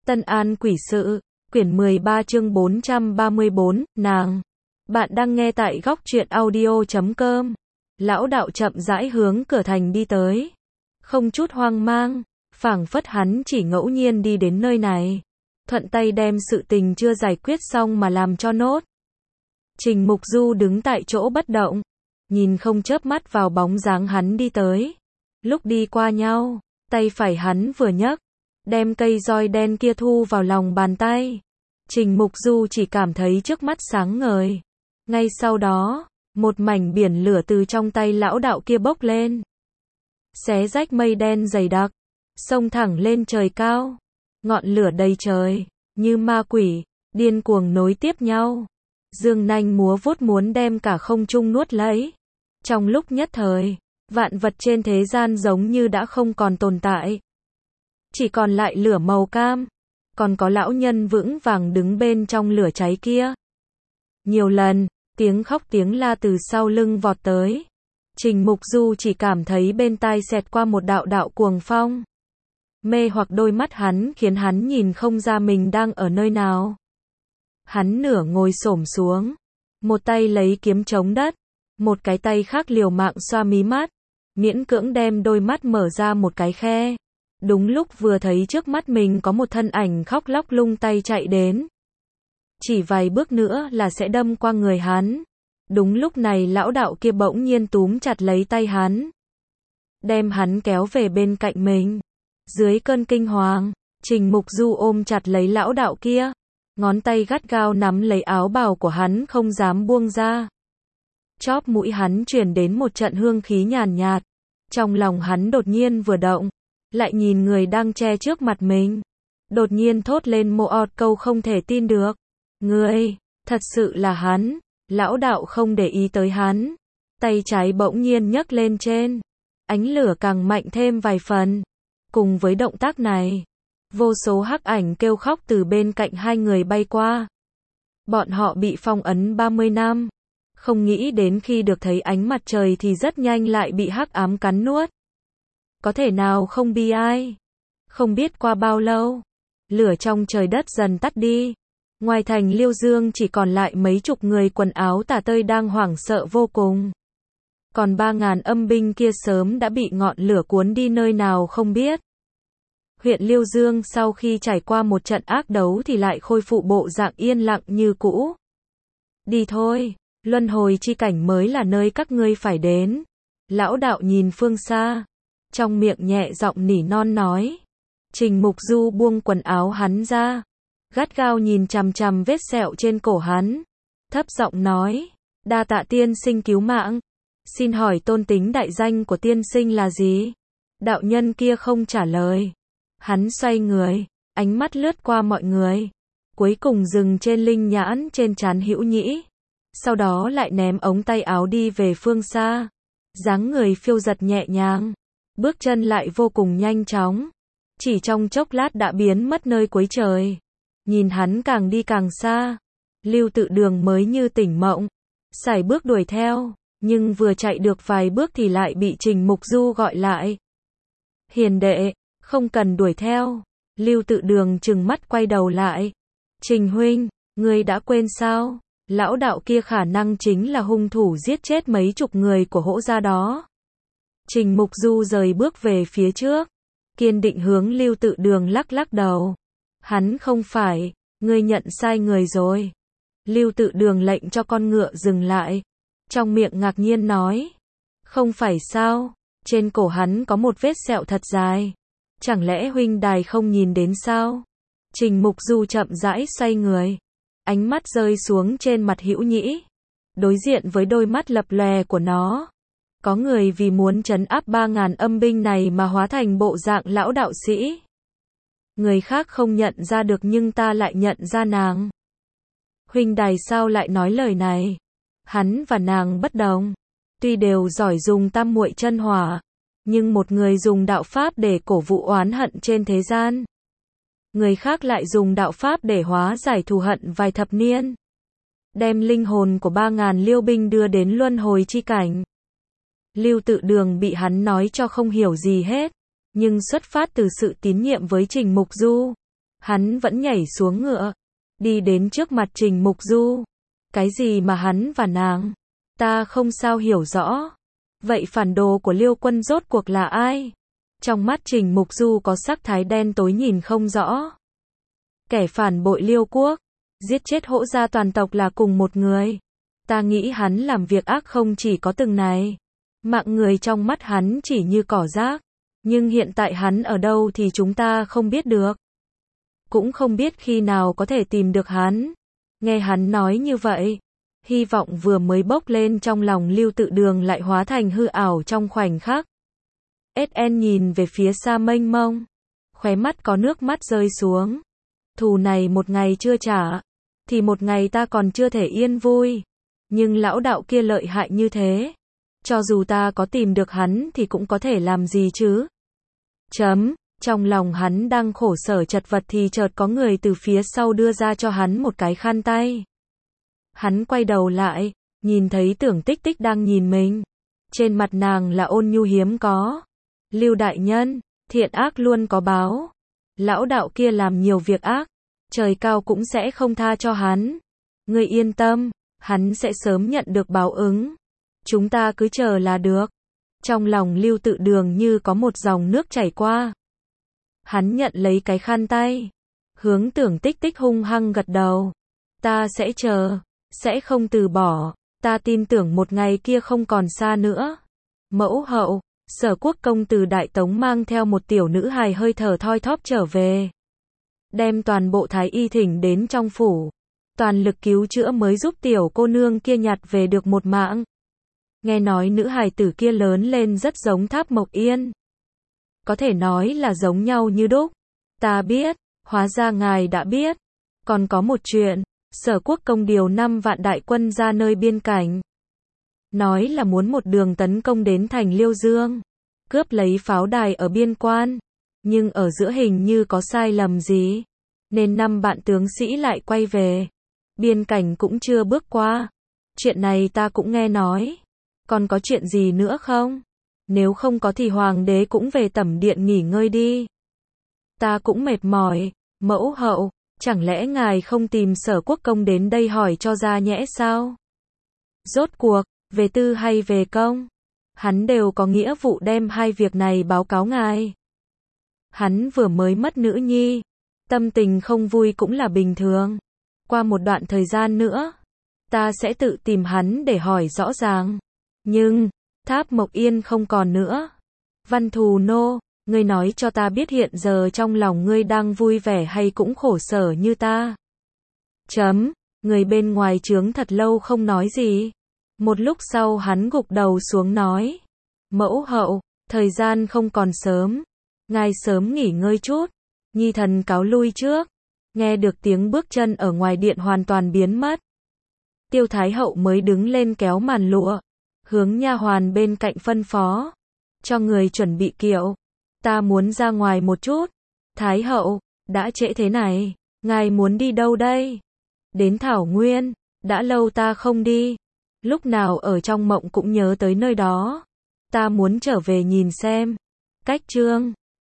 Tân An Quỷ Sự, quyển 13 chương 434, nàng. Bạn đang nghe tại góc truyện audio.com. Lão đạo chậm rãi hướng cửa thành đi tới. Không chút hoang mang, phảng phất hắn chỉ ngẫu nhiên đi đến nơi này. Thuận tay đem sự tình chưa giải quyết xong mà làm cho nốt. Trình Mục Du đứng tại chỗ bất động, nhìn không chớp mắt vào bóng dáng hắn đi tới. Lúc đi qua nhau, tay phải hắn vừa nhấc, đem cây roi đen kia thu vào lòng bàn tay. Trình Mục Du chỉ cảm thấy trước mắt sáng ngời. Ngay sau đó, một mảnh biển lửa từ trong tay lão đạo kia bốc lên. Xé rách mây đen dày đặc, xông thẳng lên trời cao. Ngọn lửa đầy trời, như ma quỷ, điên cuồng nối tiếp nhau. Dương nanh múa vuốt muốn đem cả không trung nuốt lấy. Trong lúc nhất thời, vạn vật trên thế gian giống như đã không còn tồn tại. Chỉ còn lại lửa màu cam, còn có lão nhân vững vàng đứng bên trong lửa cháy kia. Nhiều lần, tiếng khóc tiếng la từ sau lưng vọt tới. Trình Mục Du chỉ cảm thấy bên tai xẹt qua một đạo đạo cuồng phong. Mê hoặc đôi mắt hắn khiến hắn nhìn không ra mình đang ở nơi nào. Hắn nửa ngồi xổm xuống, một tay lấy kiếm chống đất, một cái tay khác liều mạng xoa mí mắt, miễn cưỡng đem đôi mắt mở ra một cái khe. Đúng lúc vừa thấy trước mắt mình có một thân ảnh khóc lóc lung tay chạy đến. Chỉ vài bước nữa là sẽ đâm qua người hắn. Đúng lúc này lão đạo kia bỗng nhiên túm chặt lấy tay hắn, đem hắn kéo về bên cạnh mình. Dưới cơn kinh hoàng, Trình Mục Du ôm chặt lấy lão đạo kia, ngón tay gắt gao nắm lấy áo bào của hắn không dám buông ra. Chóp mũi hắn truyền đến một trận hương khí nhàn nhạt. Trong lòng hắn đột nhiên vừa động, lại nhìn người đang che trước mặt mình. Đột nhiên thốt lên một câu không thể tin được. Người, thật sự là hắn. Lão đạo không để ý tới hắn. Tay trái bỗng nhiên nhấc lên trên. Ánh lửa càng mạnh thêm vài phần. Cùng với động tác này, vô số hắc ảnh kêu khóc từ bên cạnh hai người bay qua. Bọn họ bị phong ấn 30 năm. Không nghĩ đến khi được thấy ánh mặt trời thì rất nhanh lại bị hắc ám cắn nuốt. Có thể nào không bi ai? Không biết qua bao lâu, lửa trong trời đất dần tắt đi. Ngoài thành Liêu Dương chỉ còn lại mấy chục người quần áo tả tơi đang hoảng sợ vô cùng. Còn 3.000 âm binh kia sớm đã bị ngọn lửa cuốn đi nơi nào không biết. Huyện Liêu Dương sau khi trải qua một trận ác đấu thì lại khôi phục bộ dạng yên lặng như cũ. Đi thôi, luân hồi chi cảnh mới là nơi các ngươi phải đến. Lão đạo nhìn phương xa, trong miệng nhẹ giọng nỉ non nói. Trình Mục Du buông quần áo hắn ra, gắt gao nhìn chằm chằm vết sẹo trên cổ hắn, thấp giọng nói, đa tạ tiên sinh cứu mạng. Xin hỏi tôn tính đại danh của tiên sinh là gì? Đạo nhân kia không trả lời. Hắn xoay người, ánh mắt lướt qua mọi người, cuối cùng dừng trên linh nhãn trên trán Hữu Nhĩ. Sau đó lại ném ống tay áo đi về phương xa. Dáng người phiêu giật nhẹ nhàng, bước chân lại vô cùng nhanh chóng. Chỉ trong chốc lát đã biến mất nơi cuối trời. Nhìn hắn càng đi càng xa, Lưu Tự Đường mới như tỉnh mộng, sải bước đuổi theo, nhưng vừa chạy được vài bước thì lại bị Trình Mục Du gọi lại. Hiền đệ, không cần đuổi theo. Lưu Tự Đường trừng mắt quay đầu lại. Trình huynh, ngươi đã quên sao? Lão đạo kia khả năng chính là hung thủ giết chết mấy chục người của Hỗ gia đó. Trình Mục Du rời bước về phía trước, kiên định hướng Lưu Tự Đường lắc lắc đầu. Hắn không phải, ngươi nhận sai người rồi. Lưu Tự Đường lệnh cho con ngựa dừng lại, trong miệng ngạc nhiên nói. Không phải sao, trên cổ hắn có một vết sẹo thật dài. Chẳng lẽ huynh đài không nhìn đến sao? Trình Mục Du chậm rãi xoay người, ánh mắt rơi xuống trên mặt Hữu Nhĩ. Đối diện với đôi mắt lập lòe của nó, có người vì muốn trấn áp 3.000 âm binh này mà hóa thành bộ dạng lão đạo sĩ. Người khác không nhận ra được nhưng ta lại nhận ra nàng. Huynh đài sao lại nói lời này? Hắn và nàng bất đồng. Tuy đều giỏi dùng tam muội chân hỏa, nhưng một người dùng đạo pháp để cổ vũ oán hận trên thế gian. Người khác lại dùng đạo pháp để hóa giải thù hận vài thập niên. Đem linh hồn của 3.000 liêu binh đưa đến luân hồi chi cảnh. Lưu Tự Đường bị hắn nói cho không hiểu gì hết. Nhưng xuất phát từ sự tín nhiệm với Trình Mục Du, Hắn vẫn nhảy xuống ngựa, đi đến trước mặt Trình Mục Du. Cái gì mà hắn và nàng? Ta không sao hiểu rõ. Vậy phản đồ của Liêu Quân rốt cuộc là ai? Trong mắt Trình Mục Du có sắc thái đen tối nhìn không rõ. Kẻ phản bội Liêu quốc, giết chết Hỗ gia toàn tộc là cùng một người. Ta nghĩ hắn làm việc ác không chỉ có từng này. Mạng người trong mắt hắn chỉ như cỏ rác. Nhưng hiện tại hắn ở đâu thì chúng ta không biết được. Cũng không biết khi nào có thể tìm được hắn. Nghe hắn nói như vậy, hy vọng vừa mới bốc lên trong lòng Lưu Tự Đường lại hóa thành hư ảo trong khoảnh khắc. SN nhìn về phía xa mênh mông, khóe mắt có nước mắt rơi xuống. Thù này một ngày chưa trả, thì một ngày ta còn chưa thể yên vui. Nhưng lão đạo kia lợi hại như thế, cho dù ta có tìm được hắn thì cũng có thể làm gì chứ? Trong lòng hắn đang khổ sở chật vật thì chợt có người từ phía sau đưa ra cho hắn một cái khăn tay. Hắn quay đầu lại, nhìn thấy Tưởng Tích Tích đang nhìn mình. Trên mặt nàng là ôn nhu hiếm có. Lưu đại nhân, thiện ác luôn có báo. Lão đạo kia làm nhiều việc ác, trời cao cũng sẽ không tha cho hắn. Ngươi yên tâm, hắn sẽ sớm nhận được báo ứng. Chúng ta cứ chờ là được. Trong lòng Lưu Tự Đường như có một dòng nước chảy qua. Hắn nhận lấy cái khăn tay, hướng Tưởng Tích Tích hung hăng gật đầu. Ta sẽ chờ, sẽ không từ bỏ, ta tin tưởng một ngày kia không còn xa nữa. Mẫu hậu, Sở Quốc công từ Đại Tống mang theo một tiểu nữ hài hơi thở thoi thóp trở về. Đem toàn bộ thái y thỉnh đến trong phủ. Toàn lực cứu chữa mới giúp tiểu cô nương kia nhặt về được một mạng. Nghe nói nữ hài tử kia lớn lên rất giống Tháp Mộc Yên. Có thể nói là giống nhau như đúc. Ta biết, hóa ra ngài đã biết. Còn có một chuyện, Sở Quốc công điều 5 vạn đại quân ra nơi biên cảnh. Nói là muốn một đường tấn công đến thành Liêu Dương, cướp lấy pháo đài ở biên quan. Nhưng ở giữa hình như có sai lầm gì, nên 5 vạn tướng sĩ lại quay về. Biên cảnh cũng chưa bước qua. Chuyện này ta cũng nghe nói. Còn có chuyện gì nữa không? Nếu không có thì hoàng đế cũng về tẩm điện nghỉ ngơi đi. Ta cũng mệt mỏi. Mẫu hậu, chẳng lẽ ngài không tìm Sở Quốc công đến đây hỏi cho ra nhẽ sao? Rốt cuộc, về tư hay về công? Hắn đều có nghĩa vụ đem hai việc này báo cáo ngài. Hắn vừa mới mất nữ nhi, tâm tình không vui cũng là bình thường. Qua một đoạn thời gian nữa, ta sẽ tự tìm hắn để hỏi rõ ràng. Nhưng, Tháp Mộc Yên không còn nữa. Văn Thù Nô, ngươi nói cho ta biết hiện giờ trong lòng ngươi đang vui vẻ hay cũng khổ sở như ta. Người bên ngoài trướng thật lâu không nói gì. Một lúc sau hắn gục đầu xuống nói. Mẫu hậu, thời gian không còn sớm. Ngài sớm nghỉ ngơi chút. Nhi thần cáo lui trước. Nghe được tiếng bước chân ở ngoài điện hoàn toàn biến mất. Tiêu Thái hậu mới đứng lên kéo màn lụa, hướng nha hoàn bên cạnh phân phó. Cho người chuẩn bị kiệu. Ta muốn ra ngoài một chút. Thái hậu, đã trễ thế này, ngài muốn đi đâu đây? Đến Thảo Nguyên, đã lâu ta không đi. Lúc nào ở trong mộng cũng nhớ tới nơi đó. Ta muốn trở về nhìn xem. Cách chương